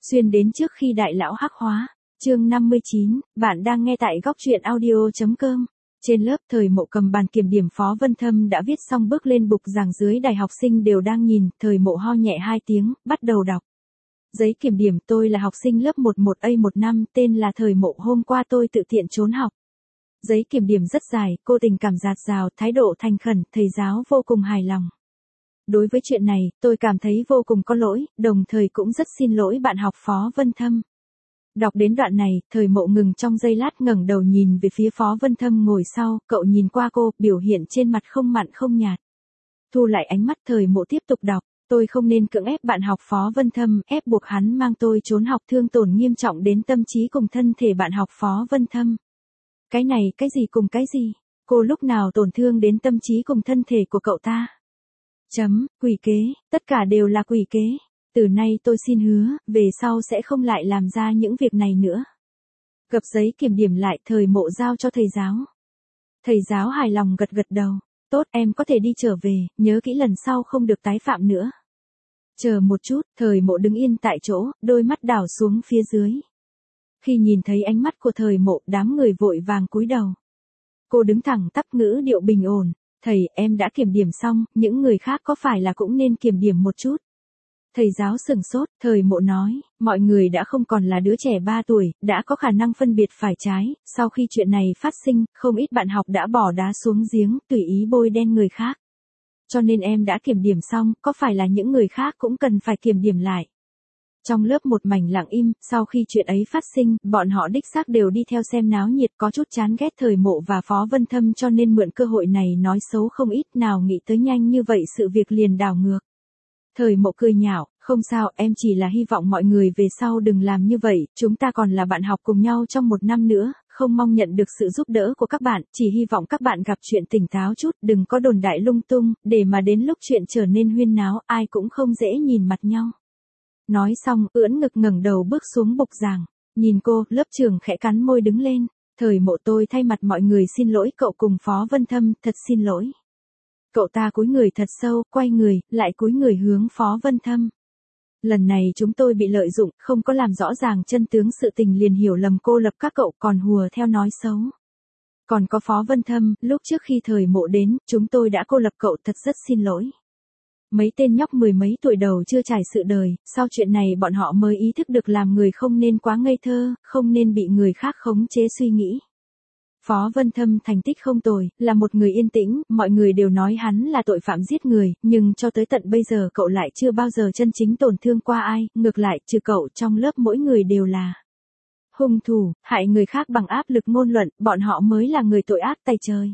Xuyên đến trước khi đại lão hắc hóa. Chương 59, bạn đang nghe tại góc truyện audio.com. Trên lớp Thời Mộ cầm bàn kiểm điểm, Phó Vân Thâm đã viết xong bước lên bục giảng, dưới đài học sinh đều đang nhìn. Thời Mộ ho nhẹ 2 tiếng, bắt đầu đọc. Giấy kiểm điểm: tôi là học sinh lớp 11A15, tên là Thời Mộ, hôm qua tôi tự tiện trốn học. Giấy kiểm điểm rất dài, cô tình cảm dạt dào, thái độ thành khẩn, thầy giáo vô cùng hài lòng. Đối với chuyện này, tôi cảm thấy vô cùng có lỗi, đồng thời cũng rất xin lỗi bạn học Phó Vân Thâm. Đọc đến đoạn này, Thời Mộ ngừng trong giây lát, ngẩng đầu nhìn về phía Phó Vân Thâm ngồi sau, cậu nhìn qua cô, biểu hiện trên mặt không mặn không nhạt. Thu lại ánh mắt, Thời Mộ tiếp tục đọc. Tôi không nên cưỡng ép bạn học Phó Vân Thâm, ép buộc hắn mang tôi trốn học, thương tổn nghiêm trọng đến tâm trí cùng thân thể bạn học Phó Vân Thâm. Cái này, cái gì cùng cái gì? Cô lúc nào tổn thương đến tâm trí cùng thân thể của cậu ta? Quỷ kế, tất cả đều là quỷ kế. Từ nay tôi xin hứa, về sau sẽ không lại làm ra những việc này nữa. Gập giấy kiểm điểm lại, Thời Mộ giao cho thầy giáo. Thầy giáo hài lòng gật gật đầu. Tốt, em có thể đi trở về, nhớ kỹ lần sau không được tái phạm nữa. Chờ một chút, Thời Mộ đứng yên tại chỗ, đôi mắt đảo xuống phía dưới. Khi nhìn thấy ánh mắt của Thời Mộ, đám người vội vàng cúi đầu. Cô đứng thẳng tắp, ngữ điệu bình ổn. Thầy, em đã kiểm điểm xong, những người khác có phải là cũng nên kiểm điểm một chút? Thầy giáo sửng sốt, Thời Mộ nói, mọi người đã không còn là đứa trẻ 3 tuổi, đã có khả năng phân biệt phải trái, sau khi chuyện này phát sinh, không ít bạn học đã bỏ đá xuống giếng, tùy ý bôi đen người khác. Cho nên em đã kiểm điểm xong, có phải là những người khác cũng cần phải kiểm điểm lại? Trong lớp một mảnh lặng im, sau khi chuyện ấy phát sinh, bọn họ đích xác đều đi theo xem náo nhiệt, có chút chán ghét Thời Mộ và Phó Vân Thâm cho nên mượn cơ hội này nói xấu không ít, nào nghĩ tới nhanh như vậy sự việc liền đảo ngược. Thời Mộ cười nhạo, không sao, em chỉ là hy vọng mọi người về sau đừng làm như vậy, chúng ta còn là bạn học cùng nhau trong 1 năm nữa, không mong nhận được sự giúp đỡ của các bạn, chỉ hy vọng các bạn gặp chuyện tỉnh táo chút, đừng có đồn đại lung tung, để mà đến lúc chuyện trở nên huyên náo, ai cũng không dễ nhìn mặt nhau. Nói xong, ưỡn ngực ngẩng đầu bước xuống bục giảng. Nhìn cô, lớp trưởng khẽ cắn môi đứng lên. Thời Mộ, tôi thay mặt mọi người xin lỗi cậu cùng Phó Vân Thâm, thật xin lỗi. Cậu ta cúi người thật sâu, quay người, lại cúi người hướng Phó Vân Thâm. Lần này chúng tôi bị lợi dụng, không có làm rõ ràng chân tướng sự tình liền hiểu lầm cô lập các cậu, còn hùa theo nói xấu. Còn có Phó Vân Thâm, lúc trước khi Thời Mộ đến, chúng tôi đã cô lập cậu, thật rất xin lỗi. Mấy tên nhóc 10 mấy tuổi đầu chưa trải sự đời, sau chuyện này bọn họ mới ý thức được làm người không nên quá ngây thơ, không nên bị người khác khống chế suy nghĩ. Phó Vân Thâm thành tích không tồi, là một người yên tĩnh, mọi người đều nói hắn là tội phạm giết người, nhưng cho tới tận bây giờ cậu lại chưa bao giờ chân chính tổn thương qua ai, ngược lại, trừ cậu trong lớp mỗi người đều là hung thủ, hại người khác bằng áp lực ngôn luận, bọn họ mới là người tội ác tày trời.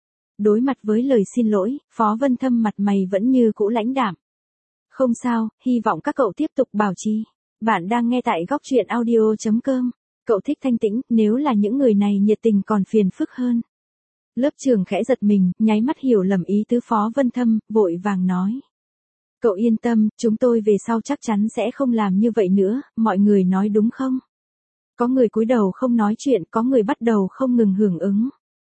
Đối mặt với lời xin lỗi, Phó Vân Thâm mặt mày vẫn như cũ lãnh đạm. Không sao, hy vọng các cậu tiếp tục bảo trì. Bạn đang nghe tại góc truyện audio.com. Cậu thích thanh tĩnh, nếu là những người này nhiệt tình còn phiền phức hơn. Lớp trưởng khẽ giật mình, nháy mắt hiểu lầm ý tứ Phó Vân Thâm, vội vàng nói. Cậu yên tâm, chúng tôi về sau chắc chắn sẽ không làm như vậy nữa, mọi người nói đúng không? Có người cúi đầu không nói chuyện, có người bắt đầu không ngừng hưởng ứng.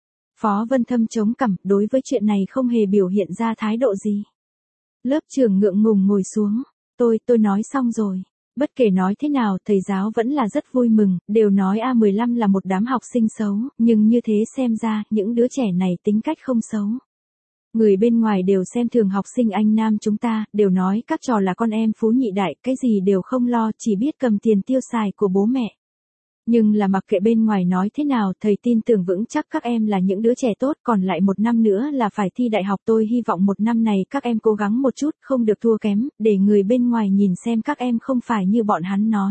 Phó Vân Thâm chống cằm, đối với chuyện này không hề biểu hiện ra thái độ gì. Lớp trưởng ngượng ngùng ngồi xuống. Tôi nói xong rồi. Bất kể nói thế nào, thầy giáo vẫn là rất vui mừng, đều nói A15 là một đám học sinh xấu, nhưng như thế xem ra, những đứa trẻ này tính cách không xấu. Người bên ngoài đều xem thường học sinh Anh Nam chúng ta, đều nói các trò là con em phú nhị đại, cái gì đều không lo, chỉ biết cầm tiền tiêu xài của bố mẹ. Nhưng là mặc kệ bên ngoài nói thế nào, thầy tin tưởng vững chắc các em là những đứa trẻ tốt, còn lại 1 năm nữa là phải thi đại học, tôi hy vọng 1 năm này các em cố gắng một chút, không được thua kém, để người bên ngoài nhìn xem các em không phải như bọn hắn nói.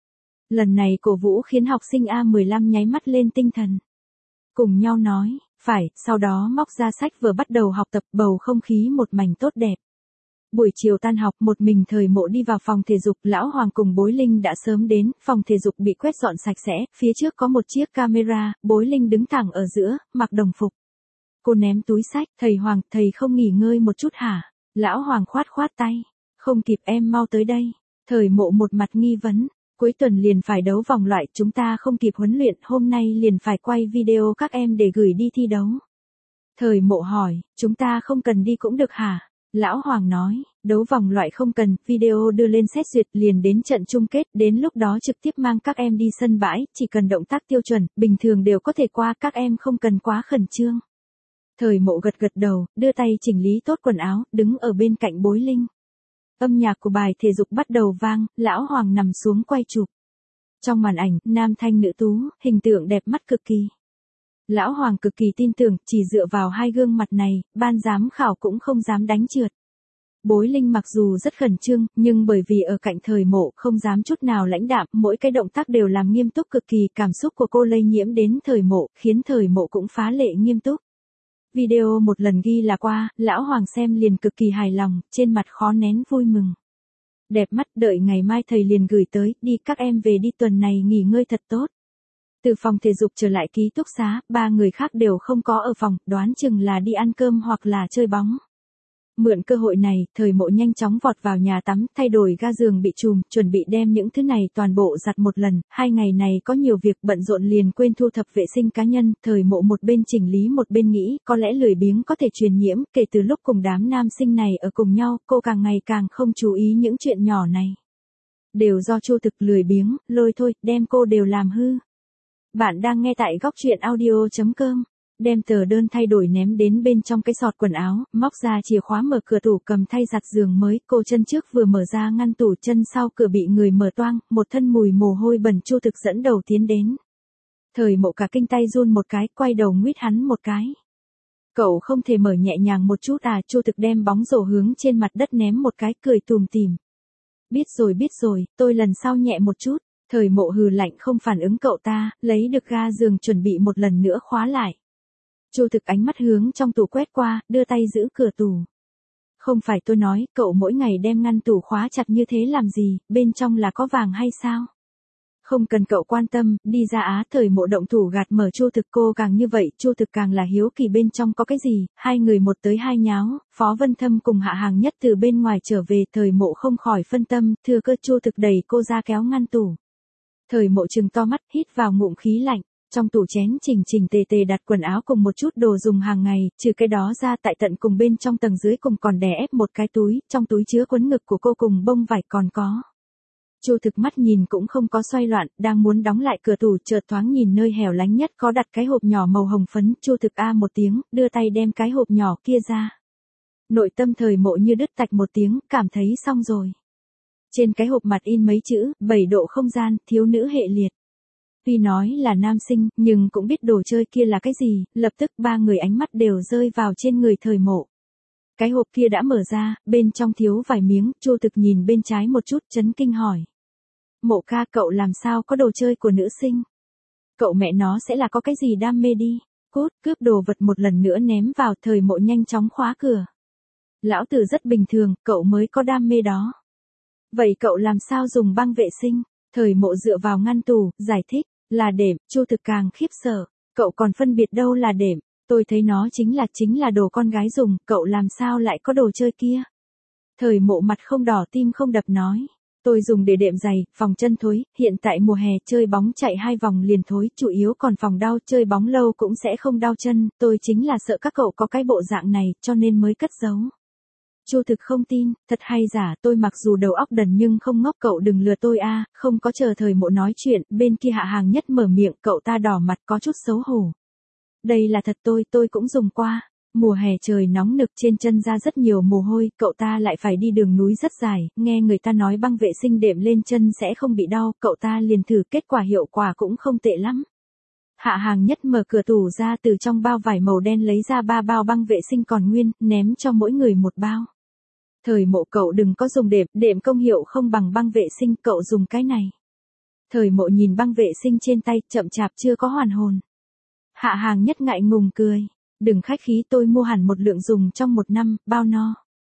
Lần này cổ vũ khiến học sinh A15 nháy mắt lên tinh thần. Cùng nhau nói, phải, sau đó móc ra sách vừa bắt đầu học tập, bầu không khí một mảnh tốt đẹp. Buổi chiều tan học, một mình Thời Mộ đi vào phòng thể dục, Lão Hoàng cùng Bối Linh đã sớm đến, phòng thể dục bị quét dọn sạch sẽ, phía trước có một chiếc camera, Bối Linh đứng thẳng ở giữa, mặc đồng phục. Cô ném túi sách, thầy Hoàng, thầy không nghỉ ngơi một chút hả? Lão Hoàng khoát khoát tay, không kịp, em mau tới đây. Thời Mộ một mặt nghi vấn, cuối tuần liền phải đấu vòng loại, chúng ta không kịp huấn luyện, hôm nay liền phải quay video các em để gửi đi thi đấu. Thời Mộ hỏi, chúng ta không cần đi cũng được hả? Lão Hoàng nói, Đấu vòng loại không cần, video đưa lên xét duyệt liền đến trận chung kết, đến lúc đó trực tiếp mang các em đi sân bãi, chỉ cần động tác tiêu chuẩn, bình thường đều có thể qua, các em không cần quá khẩn trương. Thời Mộ gật gật đầu, đưa tay chỉnh lý tốt quần áo, đứng ở bên cạnh Bối Linh. Âm nhạc của bài thể dục bắt đầu vang, Lão Hoàng nằm xuống quay chụp. Trong màn ảnh, nam thanh nữ tú, hình tượng đẹp mắt cực kỳ. Lão Hoàng cực kỳ tin tưởng, chỉ dựa vào hai gương mặt này, ban giám khảo cũng không dám đánh trượt. Bối Linh mặc dù rất khẩn trương, nhưng bởi vì ở cạnh Thời Mộ không dám chút nào lãnh đạm, mỗi cái động tác đều làm nghiêm túc cực kỳ, cảm xúc của cô lây nhiễm đến Thời Mộ, khiến Thời Mộ cũng phá lệ nghiêm túc. Video một lần ghi là qua, Lão Hoàng xem liền cực kỳ hài lòng, trên mặt khó nén vui mừng. Đẹp mắt, đợi ngày mai thầy liền gửi tới, đi các em về đi, tuần này nghỉ ngơi thật tốt. Từ phòng thể dục trở lại ký túc xá, ba người khác đều không có ở phòng, đoán chừng là đi ăn cơm hoặc là chơi bóng. Mượn cơ hội này, Thời Mộ nhanh chóng vọt vào nhà tắm, thay đổi ga giường bị trùm, chuẩn bị đem những thứ này toàn bộ giặt một lần, 2 ngày này có nhiều việc bận rộn liền quên thu thập vệ sinh cá nhân, Thời Mộ một bên chỉnh lý một bên nghĩ, có lẽ lười biếng có thể truyền nhiễm, kể từ lúc cùng đám nam sinh này ở cùng nhau, cô càng ngày càng không chú ý những chuyện nhỏ này. Đều do Chu Thực lười biếng, lôi thôi, đem cô đều làm hư. Bạn đang nghe tại góc truyện audio.com. Đem tờ đơn thay đổi ném đến bên trong cái sọt quần áo, móc ra chìa khóa mở cửa tủ cầm thay giặt giường mới, cô chân trước vừa mở ra ngăn tủ, chân sau cửa bị người mở toang, một thân mùi mồ hôi bẩn. Chu Thực dẫn đầu tiến đến. Thời Mộ cả kinh tay run một cái, quay đầu nguyết hắn một cái. Cậu không thể mở nhẹ nhàng một chút à? Chu Thực đem bóng rổ hướng trên mặt đất ném một cái, cười tùm tìm. Biết rồi, tôi lần sau nhẹ một chút. Thời Mộ hừ lạnh không phản ứng cậu ta, lấy được ga giường chuẩn bị một lần nữa khóa lại. Chu Thực ánh mắt hướng trong tủ quét qua, đưa tay giữ cửa tủ. Không phải tôi nói, cậu mỗi ngày đem ngăn tủ khóa chặt như thế làm gì, bên trong là có vàng hay sao? Không cần cậu quan tâm, đi ra á. Thời Mộ động thủ gạt mở Chu Thực, cô càng như vậy, Chu Thực càng là hiếu kỳ bên trong có cái gì, hai người một tới hai nháo, Phó Vân Thâm cùng Hạ Hàng Nhất từ bên ngoài trở về, Thời Mộ không khỏi phân tâm, thừa cơ Chu Thực đẩy cô ra kéo ngăn tủ. Thời Mộ trừng to mắt, hít vào ngụm khí lạnh. Trong tủ chén chỉnh tề đặt quần áo cùng một chút đồ dùng hàng ngày, trừ cái đó ra tại tận cùng bên trong tầng dưới cùng còn đè ép một cái túi, trong túi chứa quấn ngực của cô cùng bông vải còn có. Chu Thực mắt nhìn cũng không có xoay loạn, đang muốn đóng lại cửa tủ, chợt thoáng nhìn nơi hẻo lánh nhất có đặt cái hộp nhỏ màu hồng phấn, Chu Thực a một tiếng, đưa tay đem cái hộp nhỏ kia ra. Nội tâm Thời Mộ như đứt tạch một tiếng, cảm thấy xong rồi. Trên cái hộp mặt in mấy chữ, 7 độ không gian, thiếu nữ hệ liệt. Tuy nói là nam sinh, nhưng cũng biết đồ chơi kia là cái gì, lập tức ba người ánh mắt đều rơi vào trên người Thời Mộ. Cái hộp kia đã mở ra, bên trong thiếu vài miếng, Chu Thực nhìn bên trái một chút, chấn kinh hỏi. Mộ ca, cậu làm sao có đồ chơi của nữ sinh? Cậu mẹ nó sẽ là có cái gì đam mê đi. Cút, cướp đồ vật một lần nữa ném vào. Thời Mộ nhanh chóng khóa cửa. Lão tử rất bình thường, cậu mới có đam mê đó. Vậy cậu làm sao dùng băng vệ sinh? Thời Mộ dựa vào ngăn tủ, giải thích. Là đệm. Chu Thực càng khiếp sợ. Cậu còn phân biệt đâu là đệm? Tôi thấy nó chính là đồ con gái dùng, cậu làm sao lại có đồ chơi kia? Thời Mộ mặt không đỏ tim không đập nói. Tôi dùng để đệm giày, phòng chân thối, hiện tại mùa hè chơi bóng chạy 2 vòng liền thối, chủ yếu còn phòng đau, chơi bóng lâu cũng sẽ không đau chân, tôi chính là sợ các cậu có cái bộ dạng này, cho nên mới cất giấu. Chu Thực không tin, thật hay giả, tôi mặc dù đầu óc đần nhưng không ngốc, cậu đừng lừa tôi a. Không có chờ Thời Mộ nói chuyện, bên kia Hạ Hàng Nhất mở miệng, cậu ta đỏ mặt có chút xấu hổ. Đây là thật, tôi cũng dùng qua. Mùa hè trời nóng nực, trên chân ra rất nhiều mồ hôi, cậu ta lại phải đi đường núi rất dài, nghe người ta nói băng vệ sinh đệm lên chân sẽ không bị đau, cậu ta liền thử, kết quả hiệu quả cũng không tệ lắm. Hạ Hàng Nhất mở cửa tủ ra, từ trong bao vải màu đen lấy ra 3 bao băng vệ sinh còn nguyên, ném cho mỗi người một bao. Thời Mộ, cậu đừng có dùng đệm công hiệu không bằng băng vệ sinh, cậu dùng cái này. Thời Mộ nhìn băng vệ sinh trên tay, chậm chạp chưa có hoàn hồn. Hạ Hàng Nhất ngại ngùng cười. Đừng khách khí, tôi mua hẳn một lượng dùng trong 1 năm, bao no.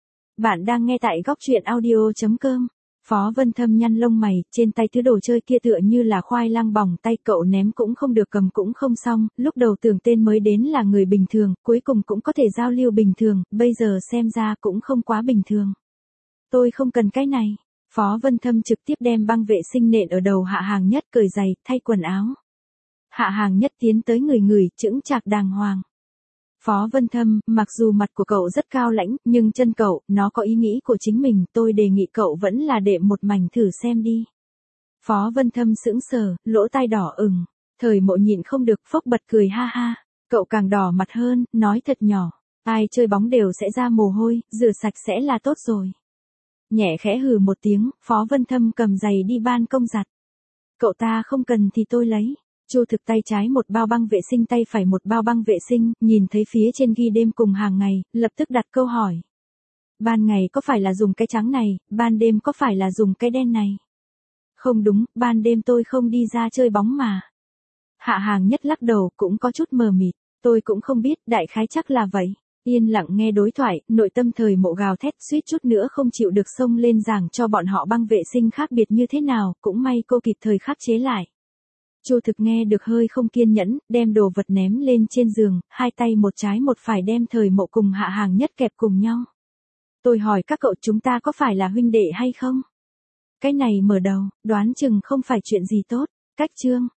Bạn đang nghe tại góc truyện audio.com. Phó Vân Thâm nhăn lông mày, trên tay thứ đồ chơi kia tựa như là khoai lang bỏng tay, cậu ném cũng không được, cầm cũng không xong, lúc đầu tưởng tên mới đến là người bình thường, cuối cùng cũng có thể giao lưu bình thường, bây giờ xem ra cũng không quá bình thường. Tôi không cần cái này. Phó Vân Thâm trực tiếp đem băng vệ sinh nện ở đầu Hạ Hàng Nhất, cởi giày, thay quần áo. Hạ Hàng Nhất tiến tới người chững chạc đàng hoàng. Phó Vân Thâm, mặc dù mặt của cậu rất cao lãnh, nhưng chân cậu, nó có ý nghĩ của chính mình, tôi đề nghị cậu vẫn là đệm một mảnh thử xem đi. Phó Vân Thâm sững sờ, lỗ tai đỏ ửng. Thời Mộ nhịn không được phốc bật cười ha ha. Cậu càng đỏ mặt hơn, nói thật nhỏ. Ai chơi bóng đều sẽ ra mồ hôi, rửa sạch sẽ là tốt rồi. Nhẹ khẽ hừ một tiếng, Phó Vân Thâm cầm giày đi ban công giặt. Cậu ta không cần thì tôi lấy. Chu Thực tay trái một bao băng vệ sinh, tay phải một bao băng vệ sinh, nhìn thấy phía trên ghi đêm cùng hàng ngày, lập tức đặt câu hỏi. Ban ngày có phải là dùng cái trắng này, ban đêm có phải là dùng cái đen này? Không đúng, ban đêm tôi không đi ra chơi bóng mà. Hạ Hàng Nhất lắc đầu, cũng có chút mờ mịt. Tôi cũng không biết, đại khái chắc là vậy. Yên lặng nghe đối thoại, nội tâm Thời Mộ gào thét suýt chút nữa không chịu được xông lên giảng cho bọn họ băng vệ sinh khác biệt như thế nào, cũng may cô kịp thời khắc chế lại. Chu Thực nghe được hơi không kiên nhẫn, đem đồ vật ném lên trên giường, hai tay một trái một phải đem Thời Mộ cùng Hạ Hàng Nhất kẹp cùng nhau. Tôi hỏi các cậu, chúng ta có phải là huynh đệ hay không? Cái này mở đầu, đoán chừng không phải chuyện gì tốt. Cách chương